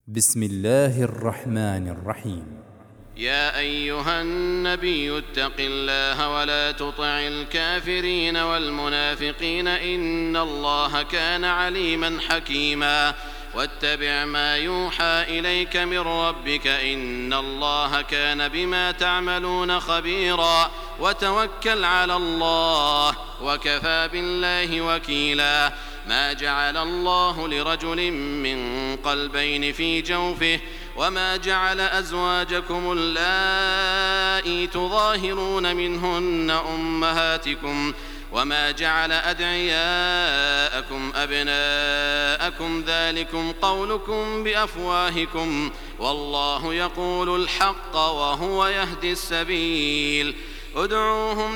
بسم الله الرحمن الرحيم. يا أيها النبي اتق الله ولا تطع الكافرين والمنافقين إن الله كان عليما حكيما واتبع ما يوحى إليك من ربك إن الله كان بما تعملون خبيرا وتوكل على الله وكفى بالله وكيلا. ما جعل الله لرجل من قلبين في جوفه وما جعل أزواجكم اللائي تظاهرون منهن أمهاتكم وما جعل أدعياءكم أبناءكم ذلكم قولكم بأفواهكم والله يقول الحق وهو يهدي السبيل. ادعوهم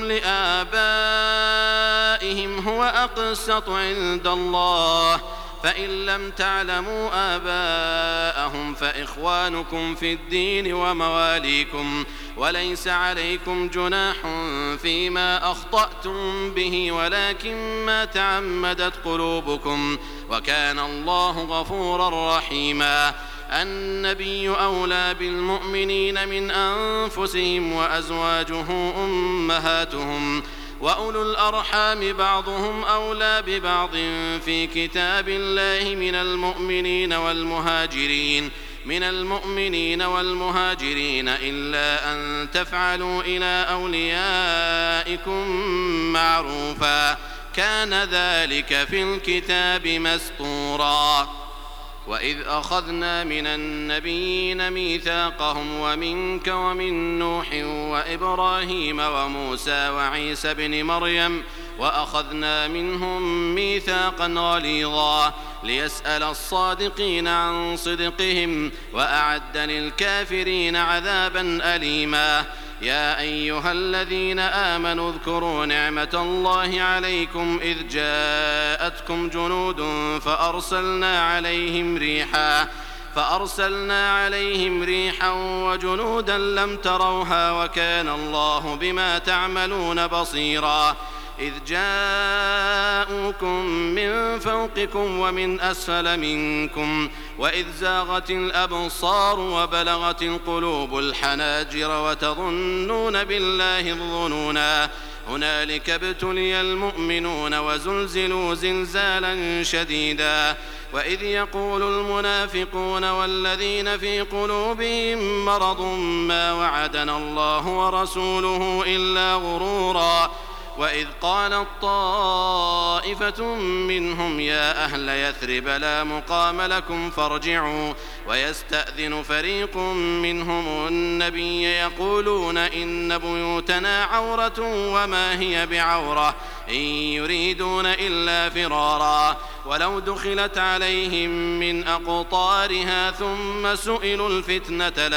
لآبائهم هو أقسط عند الله فإن لم تعلموا آباءهم فإخوانكم في الدين ومواليكم وليس عليكم جناح فيما أخطأتم به ولكن ما تعمدت قلوبكم وكان الله غفورا رحيما. النبي أولى بالمؤمنين من أنفسهم وأزواجه أمهاتهم وأولو الأرحام بعضهم أولى ببعض في كتاب الله من المؤمنين والمهاجرين إلا أن تفعلوا إلى أوليائكم معروفا كان ذلك في الكتاب مسطورا. وإذ أخذنا من النبيين ميثاقهم ومنك ومن نوح وإبراهيم وموسى وعيسى بن مريم وأخذنا منهم ميثاقا غليظا ليسأل الصادقين عن صدقهم وأعد للكافرين عذابا أليما. يا أيها الذين آمنوا اذكروا نعمة الله عليكم إذ جاءتكم جنود فأرسلنا عليهم ريحا وجنودا لم تروها وكان الله بما تعملون بصيرا. إذ جاءوكم من فوقكم ومن أسفل منكم وإذ زاغت الأبصار وبلغت القلوب الحناجر وتظنون بالله الظنونا هنالك ابتلي المؤمنون وزلزلوا زلزالا شديدا. وإذ يقول المنافقون والذين في قلوبهم مرض ما وعدنا الله ورسوله إلا غرورا. وإذ قالت طائفة منهم يا أهل يثرب لا مقام لكم فارجعوا ويستأذن فريق منهم النبي يقولون إن بيوتنا عورة وما هي بعورة إن يريدون إلا فرارا ولو دخلت عليهم من أقطارها ثم سئلوا الفتنة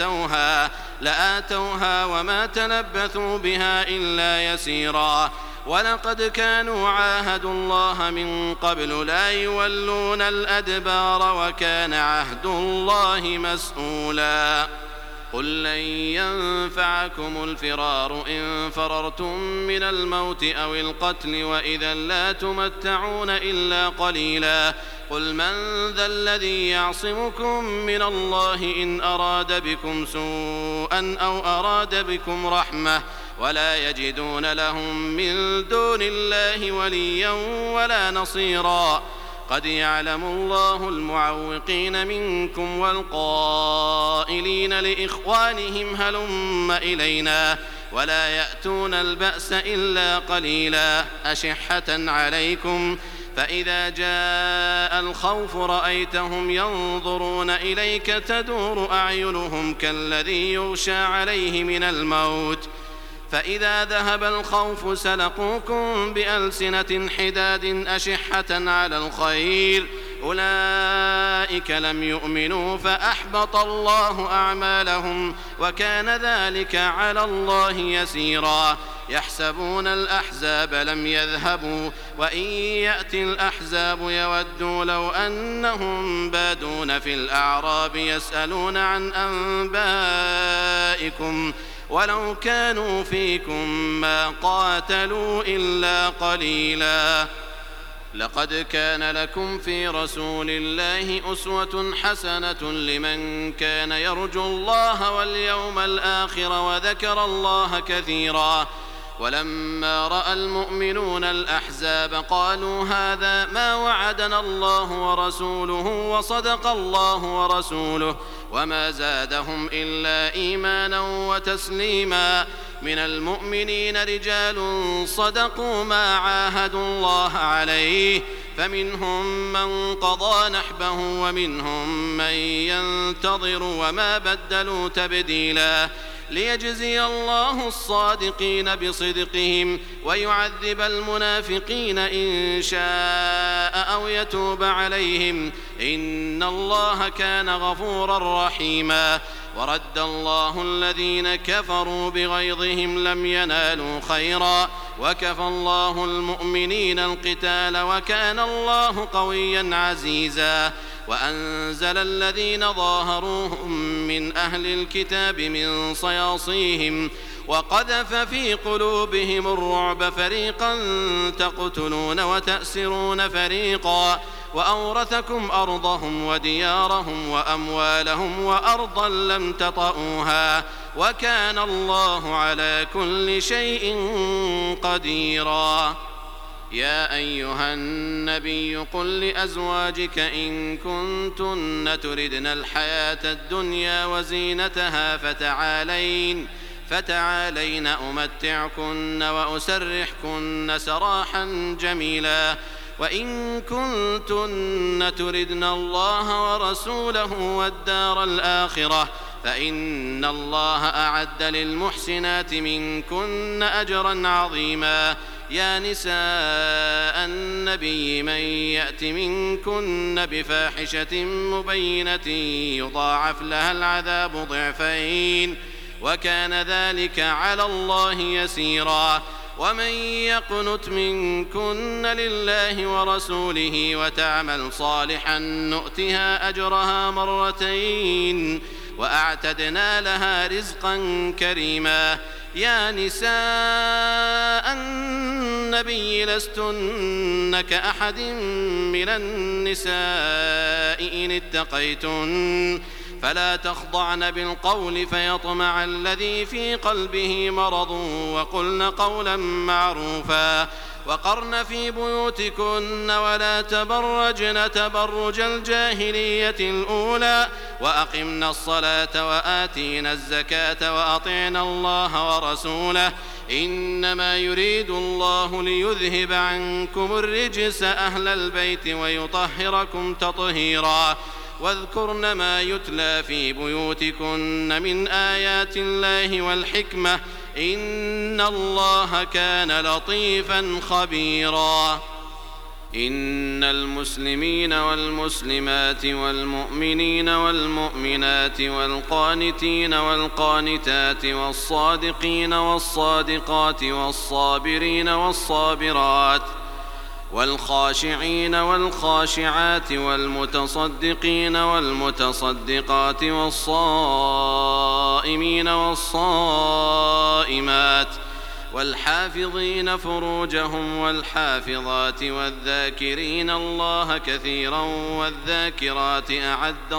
لآتوها وما تلبثوا بها إلا يسيرا. ولقد كانوا عاهدوا الله من قبل لا يولون الأدبار وكان عهد الله مسؤولا. قل لن ينفعكم الفرار إن فررتم من الموت أو القتل وإذا لا تمتعون إلا قليلا. قل من ذا الذي يعصمكم من الله إن أراد بكم سوءا أو أراد بكم رحمة ولا يجدون لهم من دون الله وليا ولا نصيرا. قد يعلم الله المعوقين منكم والقائلين لإخوانهم هلم إلينا ولا يأتون البأس إلا قليلا أشحة عليكم فإذا جاء الخوف رأيتهم ينظرون إليك تدور أعينهم كالذي يغشى عليه من الموت فإذا ذهب الخوف سلقوكم بألسنة حداد أشحة على الخير أولئك لم يؤمنوا فأحبط الله أعمالهم وكان ذلك على الله يسيرا. يحسبون الأحزاب لم يذهبوا وإن يأتي الأحزاب يودوا لو أنهم بادون في الأعراب يسألون عن أنبائكم ولو كانوا فيكم ما قاتلوا إلا قليلا. لقد كان لكم في رسول الله أسوة حسنة لمن كان يرجو الله واليوم الآخر وذكر الله كثيرا. ولما رأى المؤمنون الأحزاب قالوا هذا ما وعدنا الله ورسوله وصدق الله ورسوله وما زادهم إلا إيمانا وتسليما. من المؤمنين رجال صدقوا ما عاهدوا الله عليه فمنهم من قضى نحبه ومنهم من ينتظر وما بدلوا تبديلا. ليجزي الله الصادقين بصدقهم ويعذب المنافقين إن شاء أو يتوب عليهم إن الله كان غفورا رحيما. ورد الله الذين كفروا بغيظهم لم ينالوا خيرا وكفى الله المؤمنين القتال وكان الله قويا عزيزا. وأنزل الذين ظاهروهم من أهل الكتاب من صياصيهم وقذف في قلوبهم الرعب فريقا تقتلون وتأسرون فريقا وأورثكم أرضهم وديارهم وأموالهم وأرضا لم تطئوها وكان الله على كل شيء قديرا. يا أيها النبي قل لأزواجك إن كنتن تردن الحياة الدنيا وزينتها فتعالين أمتعكن وأسرحكن سراحا جميلا. وإن كنتن تردن الله ورسوله والدار الآخرة فإن الله أعد للمحسنات منكن أجرا عظيما. يا نساء النبي من يأت منكن بفاحشة مبينة يضاعف لها العذاب ضعفين وكان ذلك على الله يسيرا. ومن يقنت منكن لله ورسوله وتعمل صالحا نؤتها أجرها مرتين وأعتدنا لها رزقا كريما. يا نساء النبي لستن كأحد من النساء إن اتقيتن فلا تخضعن بالقول فيطمع الذي في قلبه مرض وقلن قولا معروفا. وقرن في بيوتكن ولا تبرجن تبرج الجاهلية الأولى وأقمنا الصلاة وآتينا الزكاة وأطعنا الله ورسوله إنما يريد الله ليذهب عنكم الرجس أهل البيت ويطهركم تطهيرا. واذكرن ما يتلى في بيوتكن من آيات الله والحكمة إن الله كان لطيفا خبيرا. إن المسلمين والمسلمات والمؤمنين والمؤمنات والقانتين والقانتات والصادقين والصادقات والصابرين والصابرات والخاشعين والخاشعات والمتصدقين والمتصدقات والصائمين والصائمات والحافظين فروجهم والحافظات والذاكرين الله كثيرا والذاكرات أعد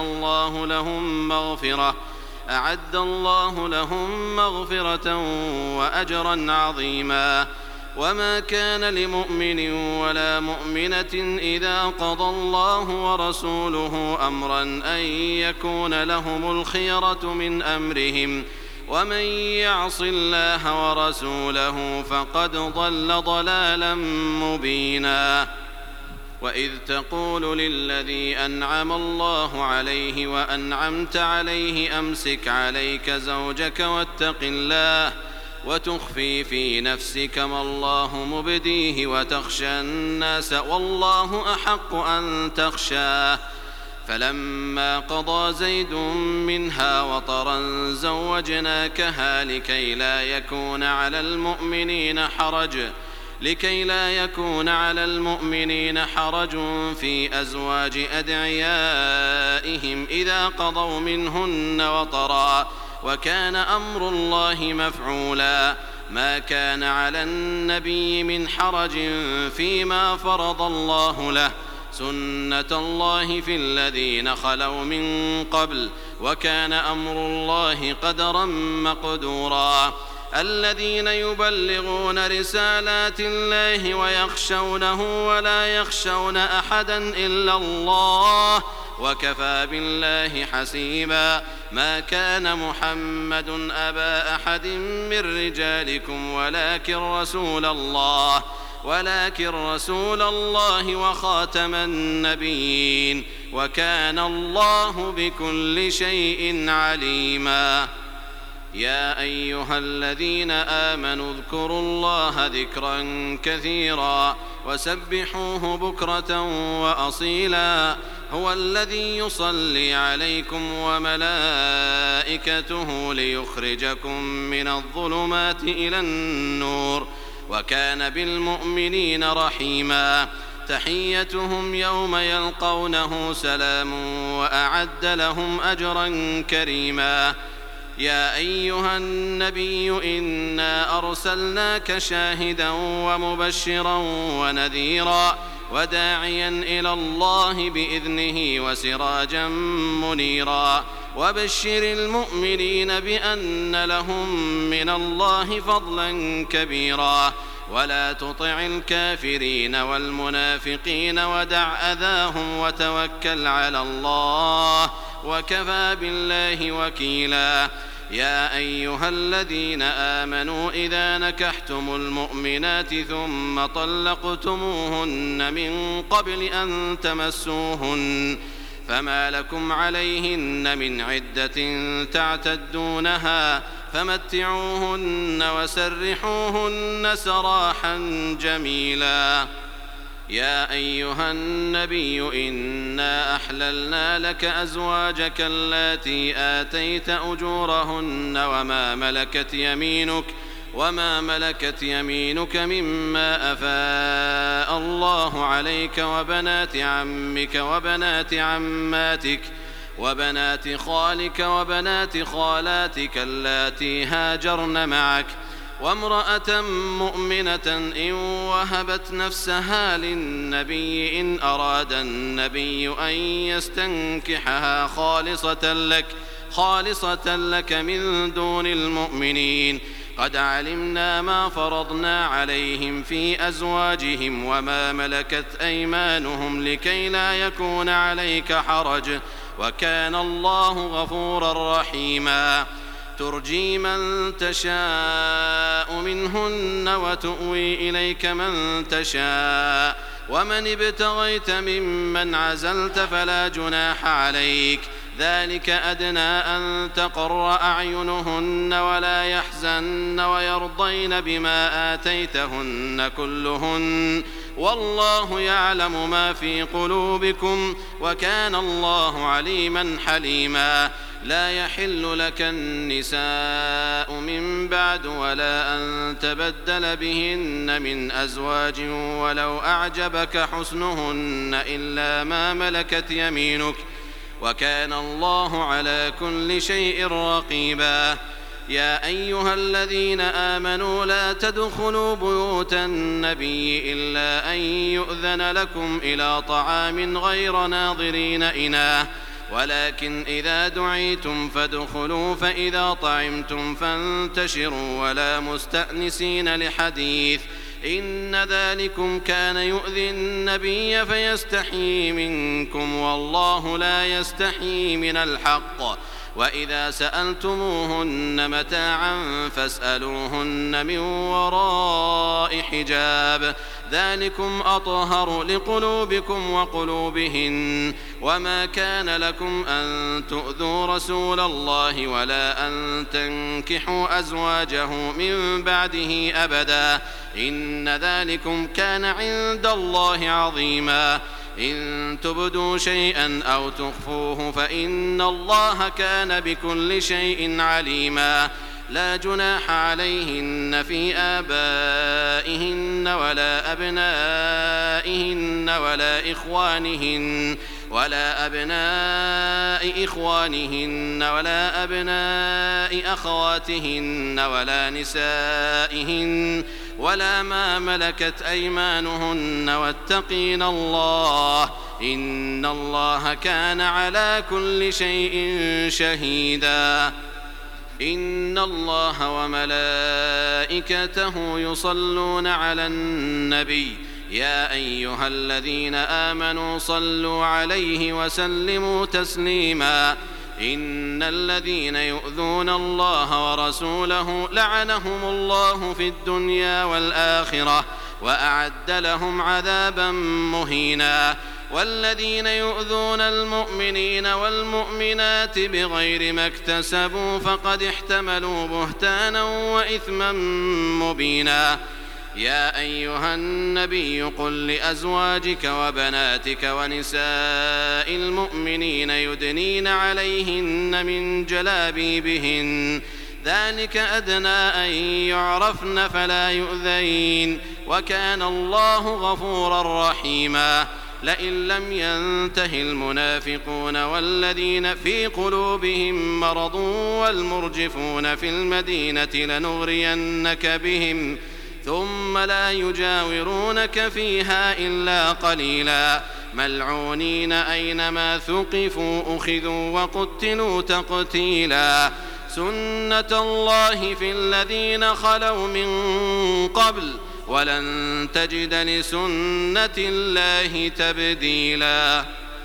الله لهم مغفرة وأجرا عظيما. وما كان لمؤمن ولا مؤمنة إذا قضى الله ورسوله أمرا أن يكون لهم الخيرة من أمرهم ومن يعص الله ورسوله فقد ضل ضلالا مبينا. وإذ تقول للذي أنعم الله عليه وأنعمت عليه أمسك عليك زوجك واتق الله وتخفي في نفسك ما الله مبديه وتخشى الناس والله أحق أن تخشاه. فلما قضى زيد منها وطرا زوجناكها لكي لا يكون على المؤمنين حرج في أزواج أدعيائهم إذا قضوا منهن وطرا وكان أمر الله مفعولا. ما كان على النبي من حرج فيما فرض الله له، سنة الله في الذين خلوا من قبل، وكان أمر الله قدرا مقدورا. الذين يبلغون رسالات الله ويخشونه ولا يخشون أحدا إلا الله، وكفى بالله حسيبا. ما كان محمد أبا أحد من رجالكم ولكن رسول الله وخاتم النبيين، وكان الله بكل شيء عليما. يا أيها الذين آمنوا اذكروا الله ذكرا كثيرا وسبحوه بكرة وأصيلا. هو الذي يصلي عليكم وملائكته ليخرجكم من الظلمات إلى النور، وكان بالمؤمنين رحيما. تحيتهم يوم يلقونه سلام وأعد لهم أجرا كريما. يا أيها النبي إنا أرسلناك شاهدا ومبشرا ونذيرا وداعيا إلى الله بإذنه وسراجا منيرا. وبشر المؤمنين بأن لهم من الله فضلا كبيرا. ولا تطع الكافرين والمنافقين ودع أذاهم وتوكل على الله، وكفى بالله وكيلا. يا أيها الذين آمنوا إذا نكحتم المؤمنات ثم طلقتموهن من قبل أن تمسوهن فما لكم عليهن من عدة تعتدونها فمتعوهن وسرحوهن سراحا جميلا. يا أيها النبي إنا أحللنا لك أزواجك اللاتي آتيت أجورهن وما ملكت يمينك مما أفاء الله عليك وبنات عمك وبنات عماتك وبنات خالك وبنات خالاتك اللاتي هاجرن معك، وامرأة مؤمنة إن وهبت نفسها للنبي إن أراد النبي أن يستنكحها خالصة لك من دون المؤمنين. قد علمنا ما فرضنا عليهم في أزواجهم وما ملكت أيمانهم لكي لا يكون عليك حرج، وكان الله غفورا رحيما. ترجي من تشاء منهن وتؤوي إليك من تشاء، ومن ابتغيت ممن عزلت فلا جناح عليك. ذلك أدنى أن تقر أعينهن ولا يحزن ويرضين بما آتيتهن كلهن، والله يعلم ما في قلوبكم، وكان الله عليما حليما. لا يحل لك النساء من بعد ولا أن تبدل بهن من أزواج ولو أعجبك حسنهن إلا ما ملكت يمينك، وكان الله على كل شيء رقيبا. يا أيها الذين آمنوا لا تدخلوا بيوت النبي إلا أن يؤذن لكم إلى طعام غير ناظرين إناه، ولكن إذا دعيتم فادخلوا، فإذا طعمتم فانتشروا ولا مستأنسين لحديث، إن ذلكم كان يؤذي النبي فيستحيي منكم، والله لا يستحيي من الحق. وإذا سألتموهن متاعا فاسألوهن من وراء حجاب، ذلكم أطهر لقلوبكم وقلوبهن. وما كان لكم أن تؤذوا رسول الله ولا أن تنكحوا أزواجه من بعده أبدا، إن ذلكم كان عند الله عظيما. إن تبدوا شيئا أو تخفوه فإن الله كان بكل شيء عليما. لا جناح عليهن في آبائهن ولا أبنائهن ولا إخوانهن ولا أبناء إخوانهن ولا أبناء أخواتهن ولا نسائهن ولا ما ملكت أيمانهن واتقين الله إن الله كان على كل شيء شهيدا إن الله وملائكته يصلون على النبي يا أيها الذين آمنوا صلوا عليه وسلموا تسليما إن الذين يؤذون الله ورسوله لعنهم الله في الدنيا والآخرة وأعد لهم عذابا مهينا والذين يؤذون المؤمنين والمؤمنات بغير ما اكتسبوا فقد احتملوا بهتانا وإثما مبينا يا أيها النبي قل لأزواجك وبناتك ونساء المؤمنين يدنين عليهن من جلابيبهن ذلك أدنى أن يعرفن فلا يؤذين وكان الله غفورا رحيما لئن لم ينته المنافقون والذين في قلوبهم مرض والمرجفون في المدينة لنغرينك بهم ثم لا يجاورونك فيها إلا قليلا ملعونين أينما ثقفوا أخذوا وقتلوا تقتيلا سنة الله في الذين خلوا من قبل ولن تجد لسنة الله تبديلا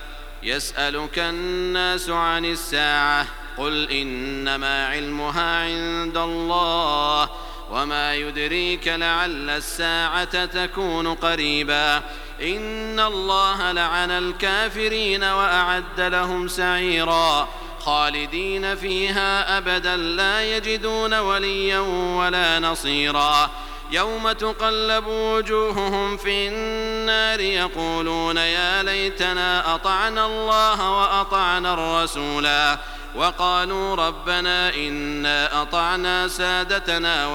يسألك الناس عن الساعة قل إنما علمها عند الله وما يدريك لعل الساعة تكون قريبا إن الله لعن الكافرين وأعد لهم سعيرا خالدين فيها أبدا لا يجدون وليا ولا نصيرا يوم تقلب وجوههم في النار يقولون يا ليتنا أطعنا الله وأطعنا الرسولا وقالوا ربنا إنا أطعنا سادتنا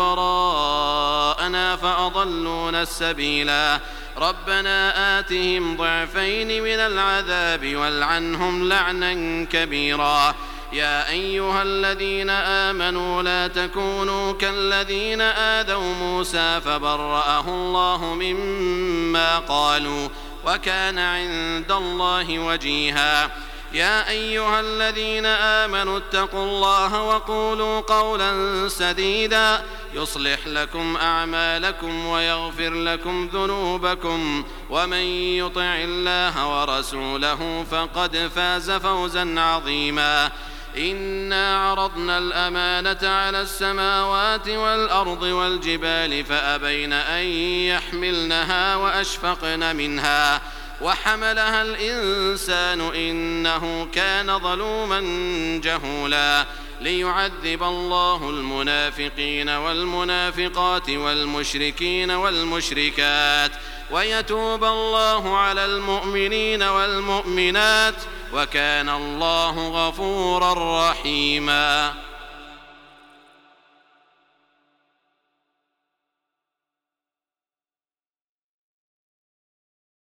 وكبراءنا فأضلونا السبيلا ربنا آتهم ضعفين من العذاب والعنهم لعنا كبيرا يا أيها الذين آمنوا لا تكونوا كالذين آذوا موسى فبرأه الله مما قالوا وكان عند الله وجيها يا أيها الذين آمنوا اتقوا الله وقولوا قولا سديدا يصلح لكم أعمالكم ويغفر لكم ذنوبكم ومن يطع الله ورسوله فقد فاز فوزا عظيما إنا عرضنا الأمانة على السماوات والأرض والجبال فأبين أن يحملنها وأشفقن منها وحملها الإنسان إنه كان ظلوما جهولا ليعذب الله المنافقين والمنافقات والمشركين والمشركات ويتوب الله على المؤمنين والمؤمنات وكان الله غفورا رحيما